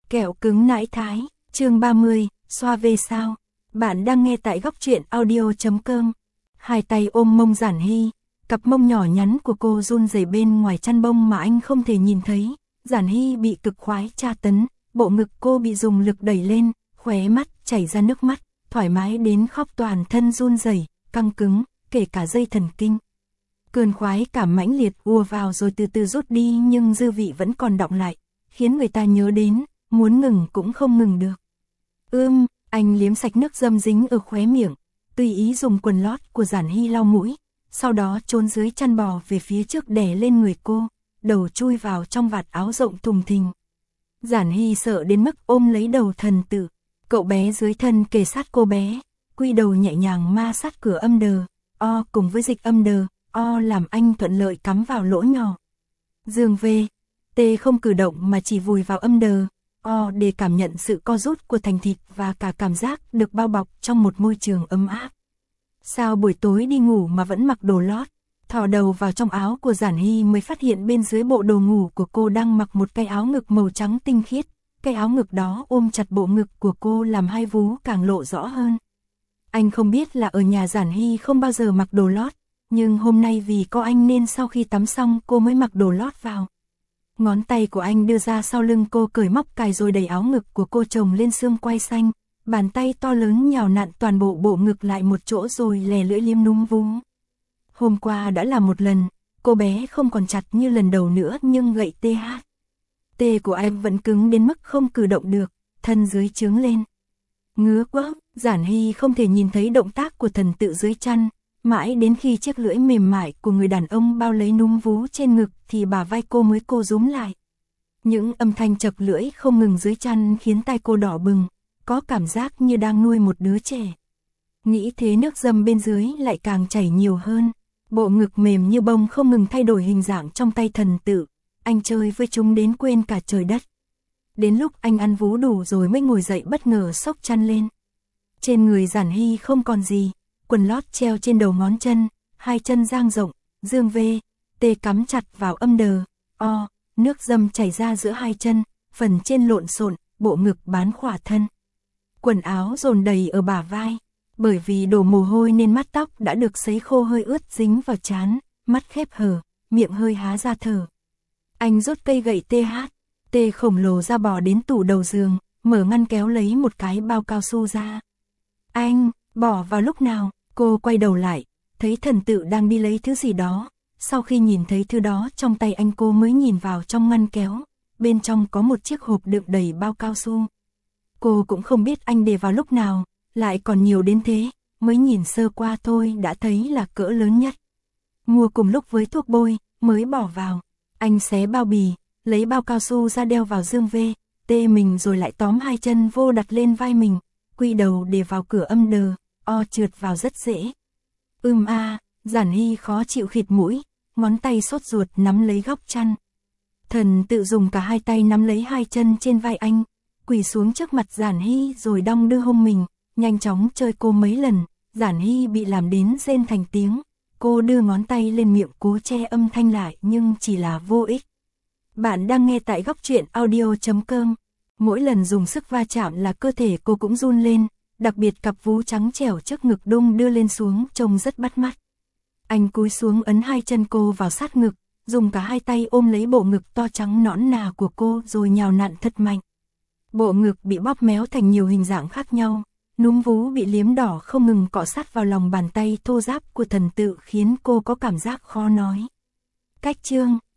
Kẹo cứng nãi thái, chương 30, xoa về sao. Bạn đang nghe tại góc truyện audio.com. Hai tay ôm mông Giản Hy, cặp mông nhỏ nhắn của cô run rẩy bên ngoài chăn bông mà anh không thể nhìn thấy. Giản Hy bị cực khoái tra tấn, bộ ngực cô bị dùng lực đẩy lên, khóe mắt chảy ra nước mắt, thoải mái đến khóc, toàn thân run rẩy, căng cứng, kể cả dây thần kinh. Cơn khoái cảm mãnh liệt ùa vào rồi từ từ rút đi, nhưng dư vị vẫn còn đọng lại, khiến người ta nhớ đến, muốn ngừng cũng không ngừng được. Anh liếm sạch nước dâm dính ở khóe miệng, tùy ý dùng quần lót của Giản Hy lau mũi, sau đó trốn dưới chăn bò về phía trước đè lên người cô, đầu chui vào trong vạt áo rộng thùng thình. Giản Hy sợ đến mức ôm lấy đầu thần tự, cậu bé dưới thân kề sát cô bé, quy đầu nhẹ nhàng ma sát cửa âm đờ, o cùng với dịch âm đờ, o làm anh thuận lợi cắm vào lỗ nhỏ. Dương V, T không cử động mà chỉ vùi vào âm đờ, o để cảm nhận sự co rút của thành thịt và cả cảm giác được bao bọc trong một môi trường ấm áp. Sao buổi tối đi ngủ mà vẫn mặc đồ lót? Thò đầu vào trong áo của Giản Hy mới phát hiện bên dưới bộ đồ ngủ của cô đang mặc một cái áo ngực màu trắng tinh khiết. Cái áo ngực đó ôm chặt bộ ngực của cô làm hai vú càng lộ rõ hơn. Anh không biết là ở nhà Giản Hy không bao giờ mặc đồ lót, nhưng hôm nay vì có anh nên sau khi tắm xong cô mới mặc đồ lót vào. Ngón tay của anh đưa ra sau lưng cô, cởi móc cài rồi đẩy áo ngực của cô chồng lên xương quai xanh, bàn tay to lớn nhào nặn toàn bộ bộ ngực lại một chỗ rồi lè lưỡi liếm núm vú. Hôm qua đã làm một lần, cô bé không còn chặt như lần đầu nữa, nhưng gậy TH của anh vẫn cứng đến mức không cử động được, thân dưới trướng lên. Ngứa quá, Giản Hy không thể nhìn thấy động tác của thần tự dưới chăn, mãi đến khi chiếc lưỡi mềm mại của người đàn ông bao lấy núm vú trên ngực thì bả vai cô mới co rúm lại. Những âm thanh chập lưỡi không ngừng dưới chăn khiến tai cô đỏ bừng, có cảm giác như đang nuôi một đứa trẻ. Nghĩ thế nước dâm bên dưới lại càng chảy nhiều hơn, bộ ngực mềm như bông không ngừng thay đổi hình dạng trong tay thần tự, anh chơi với chúng đến quên cả trời đất. Đến lúc anh ăn vú đủ rồi mới ngồi dậy bất ngờ xốc chăn lên. Trên người Giản Hy không còn gì, quần lót treo trên đầu ngón chân, hai chân dang rộng, dương V, T cắm chặt vào âm đờ, o, nước dâm chảy ra giữa hai chân, phần trên lộn xộn, bộ ngực bán khỏa thân. Quần áo dồn đầy ở bả vai, bởi vì đổ mồ hôi nên mát tóc đã được sấy khô hơi ướt dính vào trán, mắt khép hờ, miệng hơi há ra thở. Anh rút cây gậy T khổng lồ ra bò đến tủ đầu giường, mở ngăn kéo lấy một cái bao cao su ra. Anh, bỏ vào lúc nào? Cô quay đầu lại, thấy thần tự đang đi lấy thứ gì đó. Sau khi nhìn thấy thứ đó trong tay anh, cô mới nhìn vào trong ngăn kéo. Bên trong có một chiếc hộp đựng đầy bao cao su. Cô cũng không biết anh để vào lúc nào, lại còn nhiều đến thế, mới nhìn sơ qua thôi đã thấy là cỡ lớn nhất. Mua cùng lúc với thuốc bôi, mới bỏ vào. Anh xé bao bì, lấy bao cao su ra đeo vào dương V, T mình rồi lại tóm hai chân vô đặt lên vai mình, quy đầu để vào cửa âm đờ, o trượt vào rất dễ. Giản Hy khó chịu khịt mũi, ngón tay sốt ruột nắm lấy góc chăn. Thần tự dùng cả hai tay nắm lấy hai chân trên vai anh, quỳ xuống trước mặt Giản Hy rồi đong đưa hông mình, nhanh chóng chơi cô mấy lần. Giản Hy bị làm đến rên thành tiếng, cô đưa ngón tay lên miệng cố che âm thanh lại nhưng chỉ là vô ích. Bạn đang nghe tại góc truyện audio.com. Mỗi lần dùng sức va chạm là cơ thể cô cũng run lên, đặc biệt cặp vú trắng trẻo trước ngực đung đưa lên xuống trông rất bắt mắt. Anh cúi xuống ấn hai chân cô vào sát ngực, dùng cả hai tay ôm lấy bộ ngực to trắng nõn nà của cô rồi nhào nặn thật mạnh. Bộ ngực bị bóp méo thành nhiều hình dạng khác nhau, núm vú bị liếm đỏ không ngừng cọ sát vào lòng bàn tay thô ráp của thần tự khiến cô có cảm giác khó nói. Cách chương